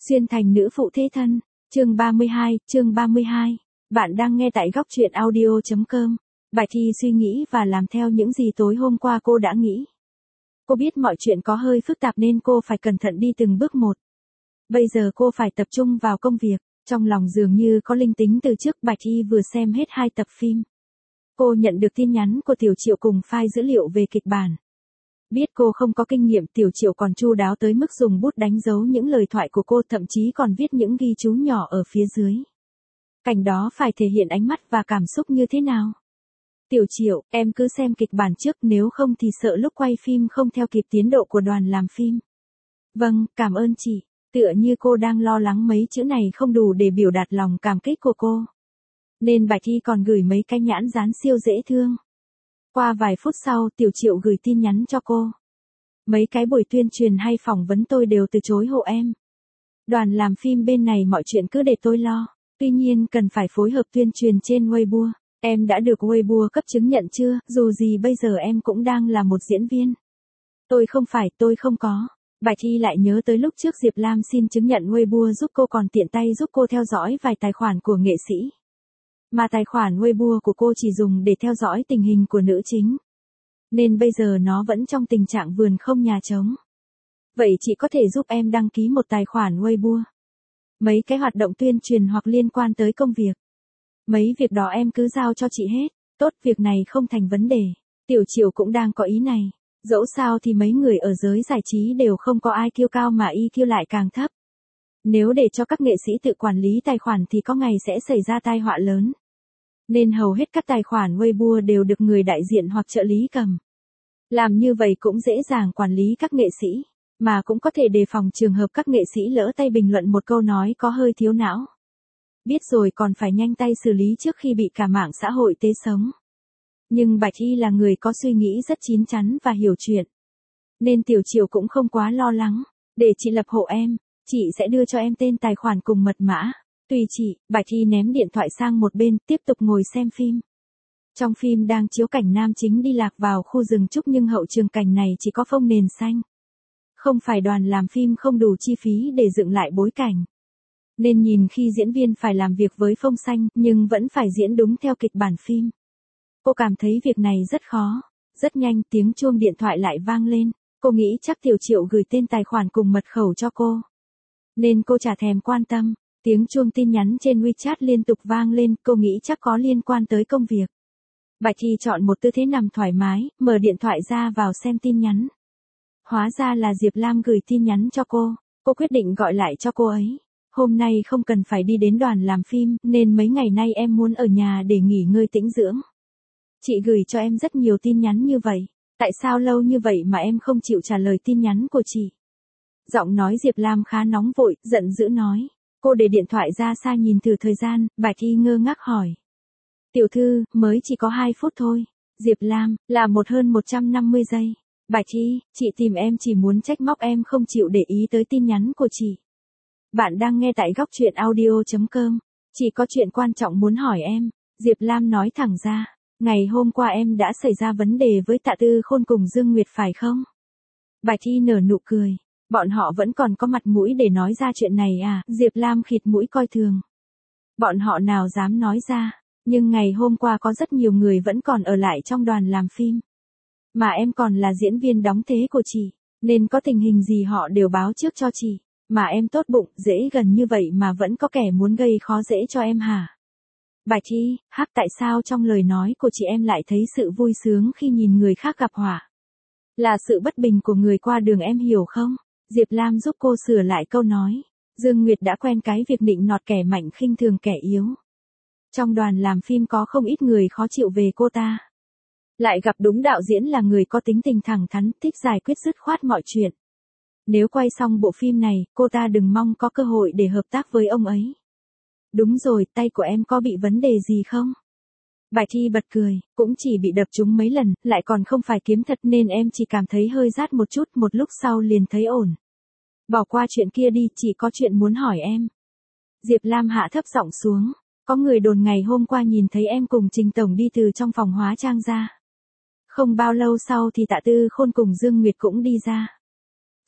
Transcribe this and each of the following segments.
Xuyên thành nữ phụ thế thân, chương 32. Bạn đang nghe tại góc truyện audio.com. Bài thi suy nghĩ và làm theo những gì tối hôm qua cô đã nghĩ. Cô biết mọi chuyện có hơi phức tạp nên cô phải cẩn thận đi từng bước một. Bây giờ cô phải tập trung vào công việc, trong lòng dường như có linh tính từ trước. Bạch Thi vừa xem hết 2 tập phim. Cô nhận được tin nhắn của Tiểu Triệu cùng file dữ liệu về kịch bản. Biết cô không có kinh nghiệm, Tiểu Triệu còn chu đáo tới mức dùng bút đánh dấu những lời thoại của cô, thậm chí còn viết những ghi chú nhỏ ở phía dưới. Cảnh đó phải thể hiện ánh mắt và cảm xúc như thế nào? Tiểu Triệu, em cứ xem kịch bản trước, nếu không thì sợ lúc quay phim không theo kịp tiến độ của đoàn làm phim. Vâng, cảm ơn chị. Tựa như cô đang lo lắng mấy chữ này không đủ để biểu đạt lòng cảm kích của cô. Nên Bạch Thi còn gửi mấy cái nhãn dán siêu dễ thương. Qua vài phút sau, Tiểu Triệu gửi tin nhắn cho cô. Mấy cái buổi tuyên truyền hay phỏng vấn tôi đều từ chối hộ em. Đoàn làm phim bên này mọi chuyện cứ để tôi lo. Tuy nhiên cần phải phối hợp tuyên truyền trên Weibo. Em đã được Weibo cấp chứng nhận chưa? Dù gì bây giờ em cũng đang là một diễn viên. Tôi không có. Bạch Thi lại nhớ tới lúc trước Diệp Lam xin chứng nhận Weibo giúp cô, còn tiện tay giúp cô theo dõi vài tài khoản của nghệ sĩ. Mà tài khoản Weibo của cô chỉ dùng để theo dõi tình hình của nữ chính. Nên bây giờ nó vẫn trong tình trạng vườn không nhà trống. Vậy chị có thể giúp em đăng ký một tài khoản Weibo. Mấy cái hoạt động tuyên truyền hoặc liên quan tới công việc. Mấy việc đó em cứ giao cho chị hết. Tốt, việc này không thành vấn đề. Tiểu Triệu cũng đang có ý này. Dẫu sao thì mấy người ở giới giải trí đều không có IQ cao mà EQ lại càng thấp. Nếu để cho các nghệ sĩ tự quản lý tài khoản thì có ngày sẽ xảy ra tai họa lớn. Nên hầu hết các tài khoản Weibo đều được người đại diện hoặc trợ lý cầm. Làm như vậy cũng dễ dàng quản lý các nghệ sĩ, mà cũng có thể đề phòng trường hợp các nghệ sĩ lỡ tay bình luận một câu nói có hơi thiếu não. Biết rồi còn phải nhanh tay xử lý trước khi bị cả mạng xã hội tế sống. Nhưng Bạch Thi là người có suy nghĩ rất chín chắn và hiểu chuyện. Nên Tiểu Triệu cũng không quá lo lắng. Để chị lập hộ em, chị sẽ đưa cho em tên tài khoản cùng mật mã. Tùy chị. Bạch Thi ném điện thoại sang một bên, tiếp tục ngồi xem phim. Trong phim đang chiếu cảnh nam chính đi lạc vào khu rừng trúc, nhưng hậu trường cảnh này chỉ có phông nền xanh. Không phải đoàn làm phim không đủ chi phí để dựng lại bối cảnh. Nên nhìn khi diễn viên phải làm việc với phông xanh, nhưng vẫn phải diễn đúng theo kịch bản phim. Cô cảm thấy việc này rất khó. Rất nhanh tiếng chuông điện thoại lại vang lên. Cô nghĩ chắc Tiểu Triệu gửi tên tài khoản cùng mật khẩu cho cô. Nên cô chả thèm quan tâm. Tiếng chuông tin nhắn trên WeChat liên tục vang lên, cô nghĩ chắc có liên quan tới công việc. Bạch Thi chọn một tư thế nằm thoải mái, mở điện thoại ra vào xem tin nhắn. Hóa ra là Diệp Lam gửi tin nhắn cho cô. Cô quyết định gọi lại cho cô ấy. Hôm nay không cần phải đi đến đoàn làm phim, nên mấy ngày nay em muốn ở nhà để nghỉ ngơi tĩnh dưỡng. Chị gửi cho em rất nhiều tin nhắn như vậy. Tại sao lâu như vậy mà em không chịu trả lời tin nhắn của chị? Giọng nói Diệp Lam khá nóng vội, giận dữ nói. Cô để điện thoại ra xa nhìn thử thời gian. Bạch Thi ngơ ngác hỏi. Tiểu thư, mới chỉ có 2 phút thôi. Diệp Lam, là hơn 150 giây. Bạch Thi, chị tìm em chỉ muốn trách móc em không chịu để ý tới tin nhắn của chị. Bạn đang nghe tại góc truyện audio.com. Chỉ có chuyện quan trọng muốn hỏi em. Diệp Lam nói thẳng ra. Ngày hôm qua em đã xảy ra vấn đề với Tạ Tư Khôn cùng Dương Nguyệt phải không? Bạch Thi nở nụ cười. Bọn họ vẫn còn có mặt mũi để nói ra chuyện này à? Diệp Lam khịt mũi coi thường. Bọn họ nào dám nói ra. Nhưng ngày hôm qua có rất nhiều người vẫn còn ở lại trong đoàn làm phim. Mà em còn là diễn viên đóng thế của chị. Nên có tình hình gì họ đều báo trước cho chị. Mà em tốt bụng, dễ gần như vậy mà vẫn có kẻ muốn gây khó dễ cho em hả? Bạch Thi, tại sao trong lời nói của chị em lại thấy sự vui sướng khi nhìn người khác gặp họa? Là sự bất bình của người qua đường, em hiểu không? Diệp Lam giúp cô sửa lại câu nói. Dương Nguyệt đã quen cái việc nịnh nọt kẻ mạnh khinh thường kẻ yếu. Trong đoàn làm phim có không ít người khó chịu về cô ta. Lại gặp đúng đạo diễn là người có tính tình thẳng thắn, thích giải quyết dứt khoát mọi chuyện. Nếu quay xong bộ phim này, cô ta đừng mong có cơ hội để hợp tác với ông ấy. Đúng rồi, tay của em có bị vấn đề gì không? Bạch Thi bật cười, cũng chỉ bị đập trúng mấy lần, lại còn không phải kiếm thật nên em chỉ cảm thấy hơi rát một chút, một lúc sau liền thấy ổn. Bỏ qua chuyện kia đi, chỉ có chuyện muốn hỏi em. Diệp Lam hạ thấp giọng xuống. Có người đồn ngày hôm qua nhìn thấy em cùng Trình Tổng đi từ trong phòng hóa trang ra. Không bao lâu sau thì Tạ Tư Khôn cùng Dương Nguyệt cũng đi ra.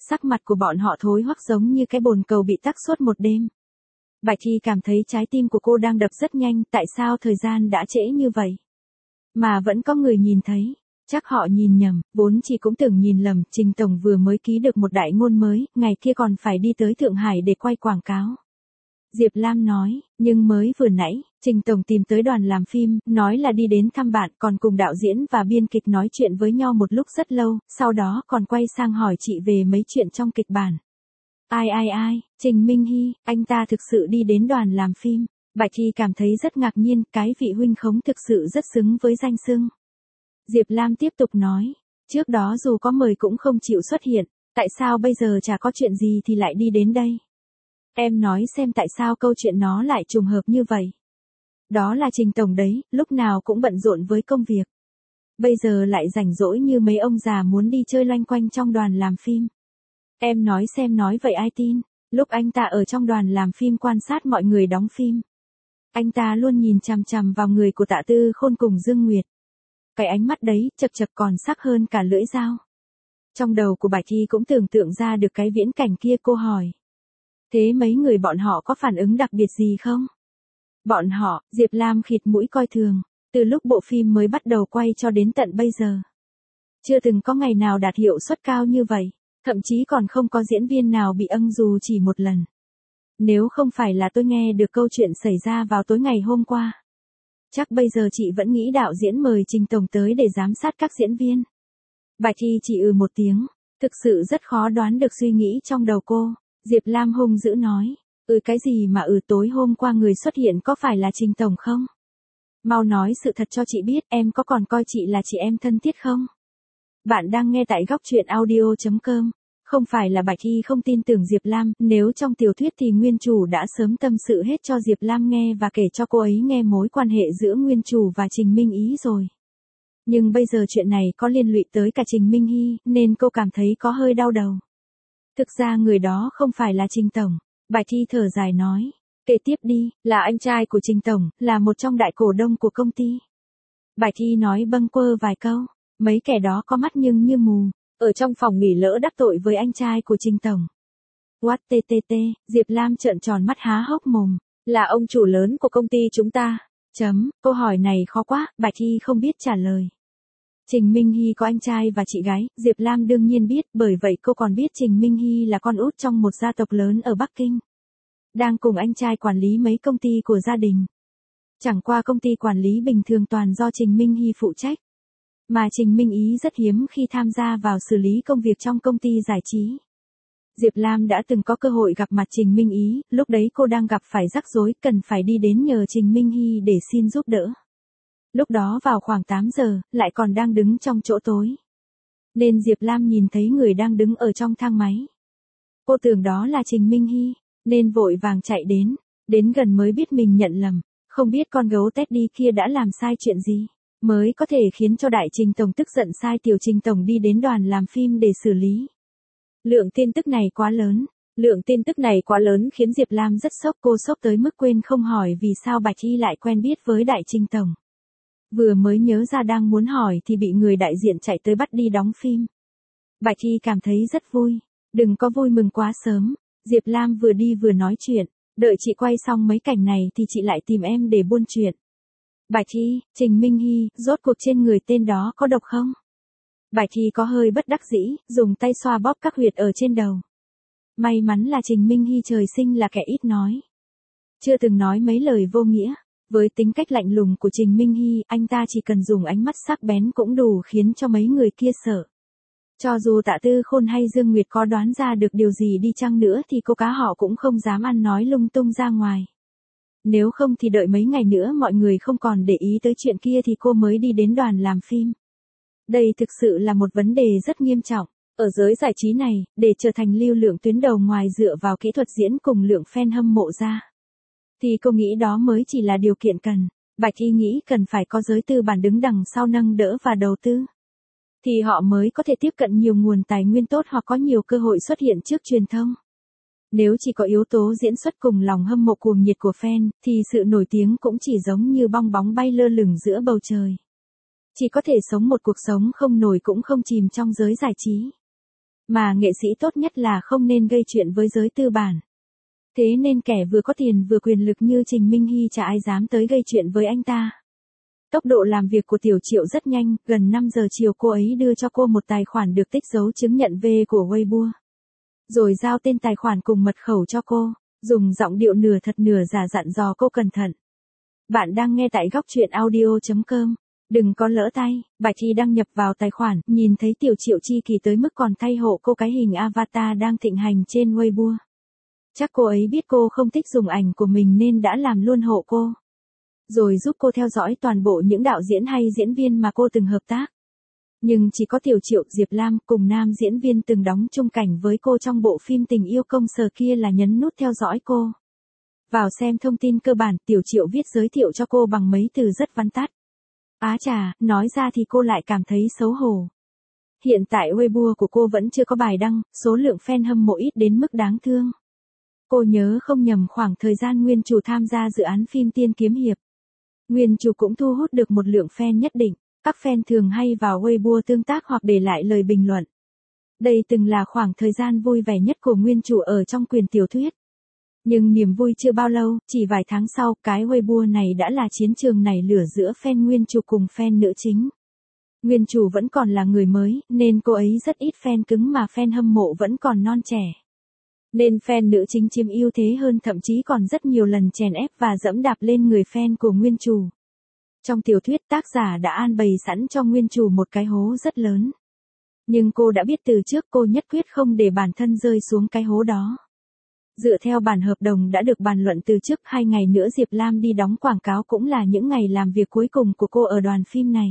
Sắc mặt của bọn họ thối hoắc giống như cái bồn cầu bị tắc suốt một đêm. Bạch Thi cảm thấy trái tim của cô đang đập rất nhanh, tại sao thời gian đã trễ như vậy? Mà vẫn có người nhìn thấy. Chắc họ nhìn nhầm, vốn chị cũng tưởng nhìn lầm, Trình Tổng vừa mới ký được một đại ngôn mới, ngày kia còn phải đi tới Thượng Hải để quay quảng cáo. Diệp Lam nói, nhưng mới vừa nãy, Trình Tổng tìm tới đoàn làm phim, nói là đi đến thăm bạn, còn cùng đạo diễn và biên kịch nói chuyện với nhau một lúc rất lâu, sau đó còn quay sang hỏi chị về mấy chuyện trong kịch bản. Ai, Trình Minh Hy, anh ta thực sự đi đến đoàn làm phim. Bạch Thi cảm thấy rất ngạc nhiên, cái vị huynh khống thực sự rất xứng với danh xưng. Diệp Lam tiếp tục nói, trước đó dù có mời cũng không chịu xuất hiện, tại sao bây giờ chả có chuyện gì thì lại đi đến đây? Em nói xem tại sao câu chuyện nó lại trùng hợp như vậy. Đó là Trình Tổng đấy, lúc nào cũng bận rộn với công việc. Bây giờ lại rảnh rỗi như mấy ông già muốn đi chơi loanh quanh trong đoàn làm phim. Em nói xem nói vậy ai tin, lúc anh ta ở trong đoàn làm phim quan sát mọi người đóng phim. Anh ta luôn nhìn chằm chằm vào người của Tạ Tư Khôn cùng Dương Nguyệt. Cái ánh mắt đấy, chật chật còn sắc hơn cả lưỡi dao. Trong đầu của Bạch Thi cũng tưởng tượng ra được cái viễn cảnh kia, cô hỏi. Thế mấy người bọn họ có phản ứng đặc biệt gì không? Bọn họ, Diệp Lam khịt mũi coi thường, từ lúc bộ phim mới bắt đầu quay cho đến tận bây giờ. Chưa từng có ngày nào đạt hiệu suất cao như vậy, thậm chí còn không có diễn viên nào bị âng dù chỉ một lần. Nếu không phải là tôi nghe được câu chuyện xảy ra vào tối ngày hôm qua, chắc bây giờ chị vẫn nghĩ đạo diễn mời Trình Tổng tới để giám sát các diễn viên. Bạch Thi chỉ một tiếng, thực sự rất khó đoán được suy nghĩ trong đầu cô. Diệp Lam hung dữ nói, cái gì mà tối hôm qua người xuất hiện có phải là Trình Tổng không? Mau nói sự thật cho chị biết, em có còn coi chị là chị em thân thiết không? Bạn đang nghe tại góc truyện audio.com. Không phải là Bạch Thi không tin tưởng Diệp Lam, nếu trong tiểu thuyết thì nguyên chủ đã sớm tâm sự hết cho Diệp Lam nghe và kể cho cô ấy nghe mối quan hệ giữa nguyên chủ và Trình Minh Ý rồi. Nhưng bây giờ chuyện này có liên lụy tới cả Trình Minh Hy, nên cô cảm thấy có hơi đau đầu. Thực ra người đó không phải là Trình Tổng, Bạch Thi thở dài nói. Kể tiếp đi, là anh trai của Trình Tổng, là một trong đại cổ đông của công ty. Bạch Thi nói bâng quơ vài câu, mấy kẻ đó có mắt nhưng như mù, ở trong phòng nghỉ lỡ đắc tội với anh trai của Trình Tổng. What ttt, Diệp Lam trợn tròn mắt há hốc mồm, là ông chủ lớn của công ty chúng ta. Câu hỏi này khó quá, Bạch Thi không biết trả lời. Trình Minh Hy có anh trai và chị gái, Diệp Lam đương nhiên biết, bởi vậy cô còn biết Trình Minh Hy là con út trong một gia tộc lớn ở Bắc Kinh. Đang cùng anh trai quản lý mấy công ty của gia đình. Chẳng qua công ty quản lý bình thường toàn do Trình Minh Hy phụ trách. Mà Trình Minh Ý rất hiếm khi tham gia vào xử lý công việc trong công ty giải trí. Diệp Lam đã từng có cơ hội gặp mặt Trình Minh Ý, lúc đấy cô đang gặp phải rắc rối, cần phải đi đến nhờ Trình Minh Hy để xin giúp đỡ. Lúc đó vào khoảng 8 giờ, lại còn đang đứng trong chỗ tối. Nên Diệp Lam nhìn thấy người đang đứng ở trong thang máy. Cô tưởng đó là Trình Minh Hy, nên vội vàng chạy đến gần mới biết mình nhận lầm, không biết con gấu Teddy kia đã làm sai chuyện gì, mới có thể khiến cho đại Trình Tổng tức giận sai tiểu Trình Tổng đi đến đoàn làm phim để xử lý. Lượng tin tức này quá lớn khiến Diệp Lam rất sốc, cô sốc tới mức quên không hỏi vì sao Bạch Thi lại quen biết với đại Trình Tổng. Vừa mới nhớ ra đang muốn hỏi thì bị người đại diện chạy tới bắt đi đóng phim. Bạch Thi cảm thấy rất vui, đừng có vui mừng quá sớm, Diệp Lam vừa đi vừa nói chuyện, đợi chị quay xong mấy cảnh này thì chị lại tìm em để buôn chuyện. Bạch Thi, Trình Minh Hy, rốt cuộc trên người tên đó có độc không? Bạch Thi có hơi bất đắc dĩ, dùng tay xoa bóp các huyệt ở trên đầu. May mắn là Trình Minh Hy trời sinh là kẻ ít nói. Chưa từng nói mấy lời vô nghĩa. Với tính cách lạnh lùng của Trình Minh Hy, anh ta chỉ cần dùng ánh mắt sắc bén cũng đủ khiến cho mấy người kia sợ. Cho dù Tạ Tư Khôn hay Dương Nguyệt có đoán ra được điều gì đi chăng nữa thì cô cá họ cũng không dám ăn nói lung tung ra ngoài. Nếu không thì đợi mấy ngày nữa mọi người không còn để ý tới chuyện kia thì cô mới đi đến đoàn làm phim. Đây thực sự là một vấn đề rất nghiêm trọng. Ở giới giải trí này, để trở thành lưu lượng tuyến đầu ngoài dựa vào kỹ thuật diễn cùng lượng fan hâm mộ ra, thì cô nghĩ đó mới chỉ là điều kiện cần. Bạch Thi nghĩ cần phải có giới tư bản đứng đằng sau nâng đỡ và đầu tư. Thì họ mới có thể tiếp cận nhiều nguồn tài nguyên tốt hoặc có nhiều cơ hội xuất hiện trước truyền thông. Nếu chỉ có yếu tố diễn xuất cùng lòng hâm mộ cuồng nhiệt của fan, thì sự nổi tiếng cũng chỉ giống như bong bóng bay lơ lửng giữa bầu trời. Chỉ có thể sống một cuộc sống không nổi cũng không chìm trong giới giải trí. Mà nghệ sĩ tốt nhất là không nên gây chuyện với giới tư bản. Thế nên kẻ vừa có tiền vừa quyền lực như Trình Minh Hy chả ai dám tới gây chuyện với anh ta. Tốc độ làm việc của Tiểu Triệu rất nhanh, gần 5 giờ chiều cô ấy đưa cho cô một tài khoản được tích dấu chứng nhận V của Weibo. Rồi giao tên tài khoản cùng mật khẩu cho cô, dùng giọng điệu nửa thật nửa giả dặn dò cô cẩn thận. Bạn đang nghe tại góc truyện audio.com. Đừng có lỡ tay, Bạch Thi đăng nhập vào tài khoản, nhìn thấy Tiểu Triệu chi kỳ tới mức còn thay hộ cô cái hình avatar đang thịnh hành trên Weibo. Chắc cô ấy biết cô không thích dùng ảnh của mình nên đã làm luôn hộ cô. Rồi giúp cô theo dõi toàn bộ những đạo diễn hay diễn viên mà cô từng hợp tác. Nhưng chỉ có Tiểu Triệu, Diệp Lam cùng nam diễn viên từng đóng chung cảnh với cô trong bộ phim Tình yêu công sở kia là nhấn nút theo dõi cô. Vào xem thông tin cơ bản, Tiểu Triệu viết giới thiệu cho cô bằng mấy từ rất vắn tắt. Á chà, nói ra thì cô lại cảm thấy xấu hổ. Hiện tại Weibo của cô vẫn chưa có bài đăng, số lượng fan hâm mộ ít đến mức đáng thương. Cô nhớ không nhầm khoảng thời gian nguyên chủ tham gia dự án phim Tiên Kiếm Hiệp. Nguyên chủ cũng thu hút được một lượng fan nhất định, các fan thường hay vào Weibo tương tác hoặc để lại lời bình luận. Đây từng là khoảng thời gian vui vẻ nhất của nguyên chủ ở trong quyển tiểu thuyết. Nhưng niềm vui chưa bao lâu, chỉ vài tháng sau, cái Weibo này đã là chiến trường nảy lửa giữa fan nguyên chủ cùng fan nữ chính. Nguyên chủ vẫn còn là người mới, nên cô ấy rất ít fan cứng mà fan hâm mộ vẫn còn non trẻ. Nên fan nữ chính chiếm ưu thế hơn, thậm chí còn rất nhiều lần chèn ép và dẫm đạp lên người fan của nguyên chủ. Trong tiểu thuyết, tác giả đã an bày sẵn cho nguyên chủ một cái hố rất lớn. Nhưng cô đã biết từ trước, cô nhất quyết không để bản thân rơi xuống cái hố đó. Dựa theo bản hợp đồng đã được bàn luận từ trước, 2 ngày nữa Diệp Lam đi đóng quảng cáo cũng là những ngày làm việc cuối cùng của cô ở đoàn phim này.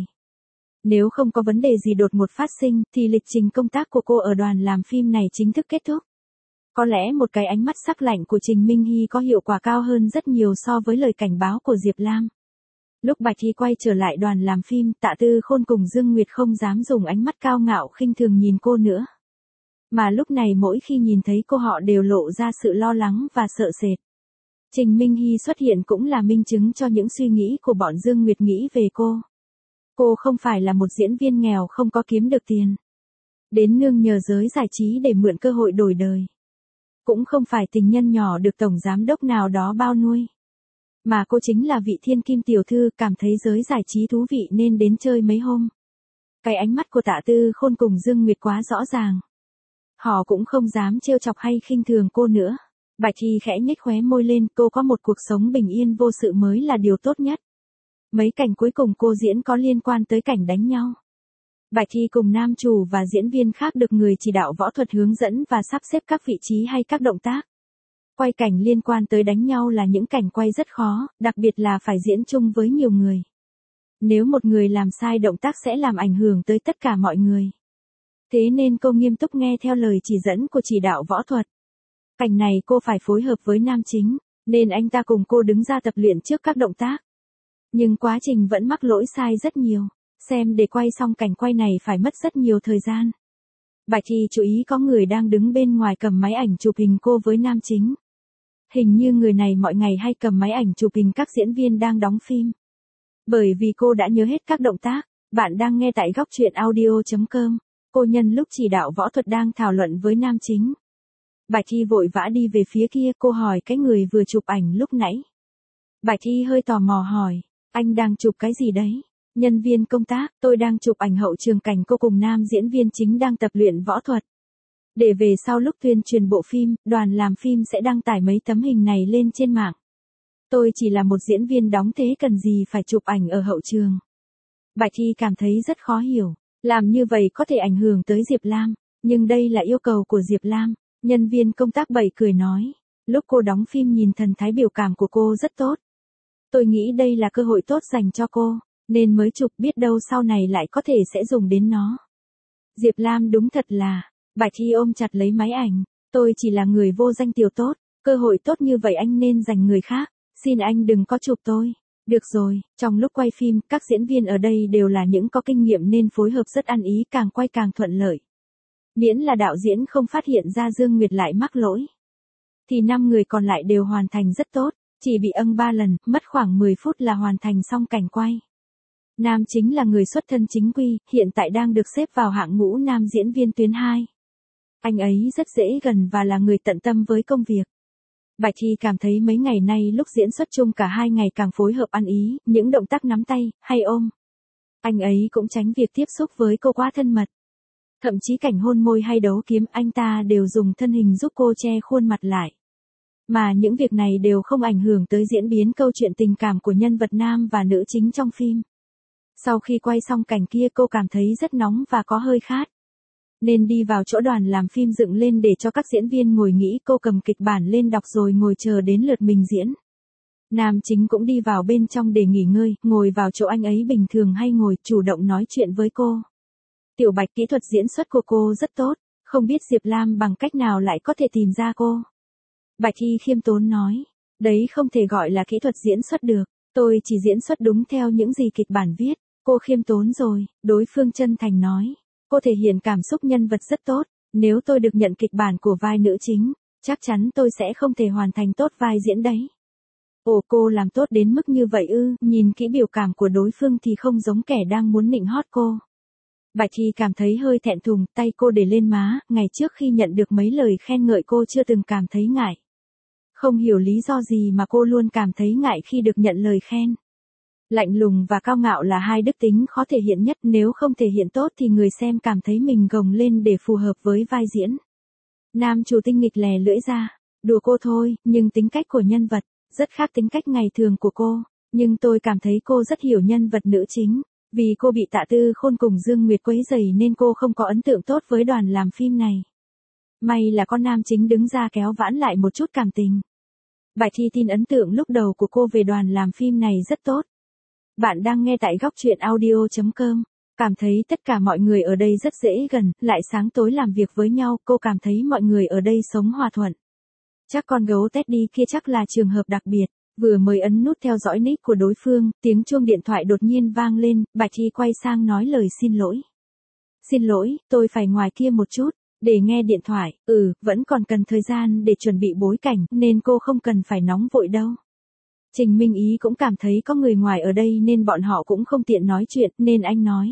Nếu không có vấn đề gì đột ngột phát sinh, thì lịch trình công tác của cô ở đoàn làm phim này chính thức kết thúc. Có lẽ một cái ánh mắt sắc lạnh của Trình Minh Hy có hiệu quả cao hơn rất nhiều so với lời cảnh báo của Diệp Lam. Lúc Bạch Thi quay trở lại đoàn làm phim, Tạ Tư Khôn cùng Dương Nguyệt không dám dùng ánh mắt cao ngạo khinh thường nhìn cô nữa. Mà lúc này mỗi khi nhìn thấy cô họ đều lộ ra sự lo lắng và sợ sệt. Trình Minh Hy xuất hiện cũng là minh chứng cho những suy nghĩ của bọn Dương Nguyệt nghĩ về cô. Cô không phải là một diễn viên nghèo không có kiếm được tiền. Đến nương nhờ giới giải trí để mượn cơ hội đổi đời. Cũng không phải tình nhân nhỏ được tổng giám đốc nào đó bao nuôi. Mà cô chính là vị thiên kim tiểu thư, cảm thấy giới giải trí thú vị nên đến chơi mấy hôm. Cái ánh mắt của Tạ Tư Khôn cùng Dương Nguyệt quá rõ ràng. Họ cũng không dám trêu chọc hay khinh thường cô nữa. Bạch Thi khẽ nhếch khóe môi lên, cô có một cuộc sống bình yên vô sự mới là điều tốt nhất. Mấy cảnh cuối cùng cô diễn có liên quan tới cảnh đánh nhau. Bạch Thi cùng nam chủ và diễn viên khác được người chỉ đạo võ thuật hướng dẫn và sắp xếp các vị trí hay các động tác. Quay cảnh liên quan tới đánh nhau là những cảnh quay rất khó, đặc biệt là phải diễn chung với nhiều người. Nếu một người làm sai động tác sẽ làm ảnh hưởng tới tất cả mọi người. Thế nên cô nghiêm túc nghe theo lời chỉ dẫn của chỉ đạo võ thuật. Cảnh này cô phải phối hợp với nam chính, nên anh ta cùng cô đứng ra tập luyện trước các động tác. Nhưng quá trình vẫn mắc lỗi sai rất nhiều. Xem để quay xong cảnh quay này phải mất rất nhiều thời gian. Bạch Thi chú ý có người đang đứng bên ngoài cầm máy ảnh chụp hình cô với nam chính. Hình như người này mọi ngày hay cầm máy ảnh chụp hình các diễn viên đang đóng phim. Bởi vì cô đã nhớ hết các động tác, bạn đang nghe tại góc truyện audio.com. Cô nhân lúc chỉ đạo võ thuật đang thảo luận với nam chính. Bạch Thi vội vã đi về phía kia, cô hỏi cái người vừa chụp ảnh lúc nãy. Bạch Thi hơi tò mò hỏi, anh đang chụp cái gì đấy? Nhân viên công tác, tôi đang chụp ảnh hậu trường cảnh cô cùng nam diễn viên chính đang tập luyện võ thuật. Để về sau lúc tuyên truyền bộ phim, đoàn làm phim sẽ đăng tải mấy tấm hình này lên trên mạng. Tôi chỉ là một diễn viên đóng thế cần gì phải chụp ảnh ở hậu trường. Bạch Thi cảm thấy rất khó hiểu, làm như vậy có thể ảnh hưởng tới Diệp Lam, nhưng đây là yêu cầu của Diệp Lam. Nhân viên công tác bậy cười nói, lúc cô đóng phim nhìn thần thái biểu cảm của cô rất tốt. Tôi nghĩ đây là cơ hội tốt dành cho cô, nên mới chụp, biết đâu sau này lại có thể sẽ dùng đến nó. Diệp Lam đúng thật là, Bạch Thi ôm chặt lấy máy ảnh, tôi chỉ là người vô danh tiểu tốt, cơ hội tốt như vậy anh nên dành người khác, xin anh đừng có chụp tôi. Được rồi, trong lúc quay phim, các diễn viên ở đây đều là những có kinh nghiệm nên phối hợp rất ăn ý, càng quay càng thuận lợi. Miễn là đạo diễn không phát hiện ra Dương Nguyệt lại mắc lỗi, thì 5 người còn lại đều hoàn thành rất tốt, chỉ bị 3 lần, mất khoảng 10 phút là hoàn thành xong cảnh quay. Nam chính là người xuất thân chính quy, hiện tại đang được xếp vào hạng ngũ nam diễn viên tuyến 2. Anh ấy rất dễ gần và là người tận tâm với công việc. Bạch Thi cảm thấy mấy ngày nay lúc diễn xuất chung cả hai ngày càng phối hợp ăn ý, những động tác nắm tay, hay ôm. Anh ấy cũng tránh việc tiếp xúc với cô quá thân mật. Thậm chí cảnh hôn môi hay đấu kiếm anh ta đều dùng thân hình giúp cô che khuôn mặt lại. Mà những việc này đều không ảnh hưởng tới diễn biến câu chuyện tình cảm của nhân vật nam và nữ chính trong phim. Sau khi quay xong cảnh kia cô cảm thấy rất nóng và có hơi khát. Nên đi vào chỗ đoàn làm phim dựng lên để cho các diễn viên ngồi nghỉ, cô cầm kịch bản lên đọc rồi ngồi chờ đến lượt mình diễn. Nam chính cũng đi vào bên trong để nghỉ ngơi, ngồi vào chỗ anh ấy bình thường hay ngồi, chủ động nói chuyện với cô. Tiểu Bạch, kỹ thuật diễn xuất của cô rất tốt, không biết Diệp Lam bằng cách nào lại có thể tìm ra cô. Bạch Thi khiêm tốn nói, đấy không thể gọi là kỹ thuật diễn xuất được, tôi chỉ diễn xuất đúng theo những gì kịch bản viết. Cô khiêm tốn rồi, đối phương chân thành nói, cô thể hiện cảm xúc nhân vật rất tốt, nếu tôi được nhận kịch bản của vai nữ chính, chắc chắn tôi sẽ không thể hoàn thành tốt vai diễn đấy. Ồ, cô làm tốt đến mức như vậy ư? Nhìn kỹ biểu cảm của đối phương thì không giống kẻ đang muốn nịnh hót cô. Bạch Thi cảm thấy hơi thẹn thùng, tay cô để lên má, ngày trước khi nhận được mấy lời khen ngợi cô chưa từng cảm thấy ngại. Không hiểu lý do gì mà cô luôn cảm thấy ngại khi được nhận lời khen. Lạnh lùng và cao ngạo là hai đức tính khó thể hiện nhất, nếu không thể hiện tốt thì người xem cảm thấy mình gồng lên để phù hợp với vai diễn. Nam chủ tinh nghịch lè lưỡi ra, đùa cô thôi, nhưng tính cách của nhân vật rất khác tính cách ngày thường của cô, nhưng tôi cảm thấy cô rất hiểu nhân vật nữ chính, vì cô bị Tạ Tư Khôn cùng Dương Nguyệt quấy rầy nên cô không có ấn tượng tốt với đoàn làm phim này. May là con nam chính đứng ra kéo vãn lại một chút cảm tình. Bạch Thi tin ấn tượng lúc đầu của cô về đoàn làm phim này rất tốt. Bạn đang nghe tại góc truyện audio.com. Cảm thấy tất cả mọi người ở đây rất dễ gần, lại sáng tối làm việc với nhau, cô cảm thấy mọi người ở đây sống hòa thuận. Chắc con gấu Teddy kia chắc là trường hợp đặc biệt. Vừa mới ấn nút theo dõi nick của đối phương, tiếng chuông điện thoại đột nhiên vang lên, Bạch Thi quay sang nói lời xin lỗi. Xin lỗi, tôi phải ngoài kia một chút, để nghe điện thoại, vẫn còn cần thời gian để chuẩn bị bối cảnh, nên cô không cần phải nóng vội đâu. Trình Minh Ý cũng cảm thấy có người ngoài ở đây nên bọn họ cũng không tiện nói chuyện, nên anh nói.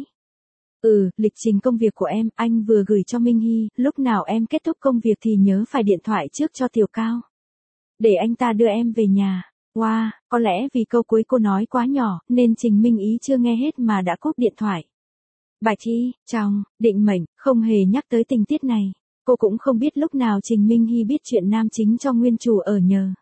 Lịch trình công việc của em, anh vừa gửi cho Minh Hy, lúc nào em kết thúc công việc thì nhớ phải điện thoại trước cho Tiểu Cao. Để anh ta đưa em về nhà. Wow, có lẽ vì câu cuối cô nói quá nhỏ, nên Trình Minh Ý chưa nghe hết mà đã cúp điện thoại. Bạch Thi, trong định mệnh, không hề nhắc tới tình tiết này. Cô cũng không biết lúc nào Trình Minh Hy biết chuyện nam chính cho nguyên chủ ở nhờ.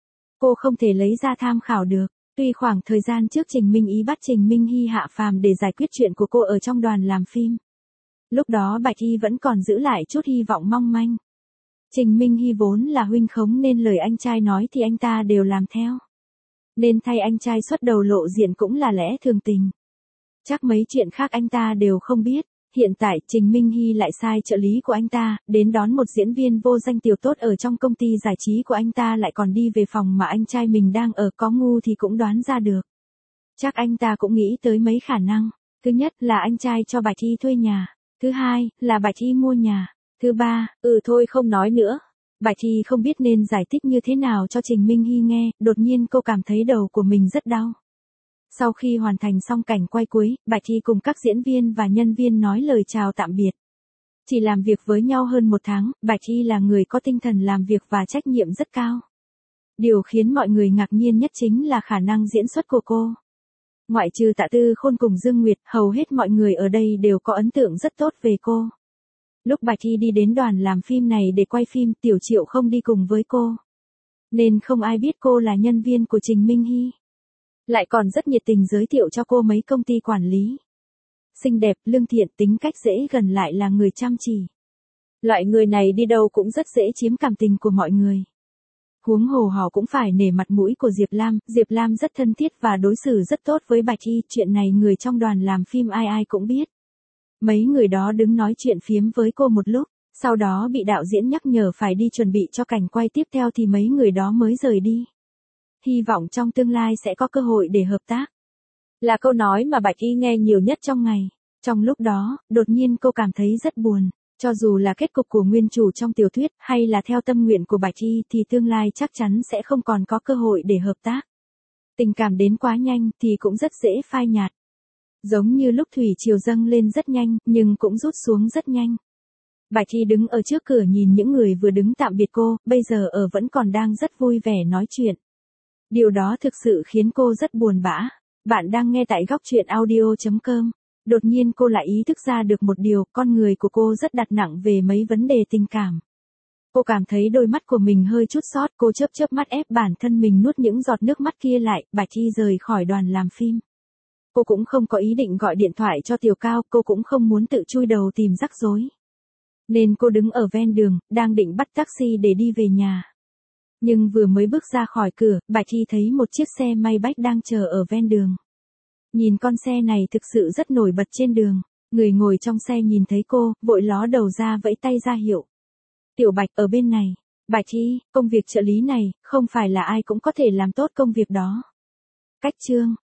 Cô không thể lấy ra tham khảo được. Tuy khoảng thời gian trước Trình Minh Ý bắt Trình Minh Hy hạ phàm để giải quyết chuyện của cô ở trong đoàn làm phim. Lúc đó Bạch Thi vẫn còn giữ lại chút hy vọng mong manh. Trình Minh Hy vốn là huynh khống nên lời anh trai nói thì anh ta đều làm theo. Nên thay anh trai xuất đầu lộ diện cũng là lẽ thường tình. Chắc mấy chuyện khác anh ta đều không biết. Hiện tại Trình Minh Hy lại sai trợ lý của anh ta, đến đón một diễn viên vô danh tiểu tốt ở trong công ty giải trí của anh ta lại còn đi về phòng mà anh trai mình đang ở, có ngu thì cũng đoán ra được. Chắc anh ta cũng nghĩ tới mấy khả năng. Thứ nhất là anh trai cho Bạch Thi thuê nhà. Thứ hai là Bạch Thi mua nhà. Thứ ba, thôi không nói nữa. Bạch Thi không biết nên giải thích như thế nào cho Trình Minh Hy nghe, đột nhiên cô cảm thấy đầu của mình rất đau. Sau khi hoàn thành xong cảnh quay cuối, Bạch Thi cùng các diễn viên và nhân viên nói lời chào tạm biệt. Chỉ làm việc với nhau hơn một tháng, Bạch Thi là người có tinh thần làm việc và trách nhiệm rất cao. Điều khiến mọi người ngạc nhiên nhất chính là khả năng diễn xuất của cô. Ngoại trừ Tạ Tư Khôn cùng Dương Nguyệt, hầu hết mọi người ở đây đều có ấn tượng rất tốt về cô. Lúc Bạch Thi đi đến đoàn làm phim này để quay phim, Tiểu Triệu không đi cùng với cô. Nên không ai biết cô là nhân viên của Trình Minh Hy. Lại còn rất nhiệt tình giới thiệu cho cô mấy công ty quản lý. Xinh đẹp, lương thiện, tính cách dễ gần lại là người chăm chỉ. Loại người này đi đâu cũng rất dễ chiếm cảm tình của mọi người. Huống hồ họ cũng phải nể mặt mũi của Diệp Lam rất thân thiết và đối xử rất tốt với Bạch Thi, chuyện này người trong đoàn làm phim ai ai cũng biết. Mấy người đó đứng nói chuyện phiếm với cô một lúc, sau đó bị đạo diễn nhắc nhở phải đi chuẩn bị cho cảnh quay tiếp theo thì mấy người đó mới rời đi. Hy vọng trong tương lai sẽ có cơ hội để hợp tác. Là câu nói mà Bạch Thi nghe nhiều nhất trong ngày. Trong lúc đó, đột nhiên cô cảm thấy rất buồn. Cho dù là kết cục của nguyên chủ trong tiểu thuyết hay là theo tâm nguyện của Bạch Thi thì tương lai chắc chắn sẽ không còn có cơ hội để hợp tác. Tình cảm đến quá nhanh thì cũng rất dễ phai nhạt. Giống như lúc thủy triều dâng lên rất nhanh nhưng cũng rút xuống rất nhanh. Bạch Thi đứng ở trước cửa nhìn những người vừa đứng tạm biệt cô, bây giờ ở vẫn còn đang rất vui vẻ nói chuyện. Điều đó thực sự khiến cô rất buồn bã. Bạn đang nghe tại góc truyện audio.com. Đột nhiên cô lại ý thức ra được một điều, con người của cô rất đặt nặng về mấy vấn đề tình cảm. Cô cảm thấy đôi mắt của mình hơi chút sót, cô chớp chớp mắt ép bản thân mình nuốt những giọt nước mắt kia lại. Bạch Thi rời khỏi đoàn làm phim. Cô cũng không có ý định gọi điện thoại cho Tiểu Cao, cô cũng không muốn tự chui đầu tìm rắc rối. Nên cô đứng ở ven đường, đang định bắt taxi để đi về nhà. Nhưng vừa mới bước ra khỏi cửa, Bạch Thi thấy một chiếc xe Maybach đang chờ ở ven đường. Nhìn con xe này thực sự rất nổi bật trên đường. Người ngồi trong xe nhìn thấy cô, vội ló đầu ra vẫy tay ra hiệu. Tiểu Bạch ở bên này. Bạch Thi, công việc trợ lý này, không phải là ai cũng có thể làm tốt công việc đó. Cách chương.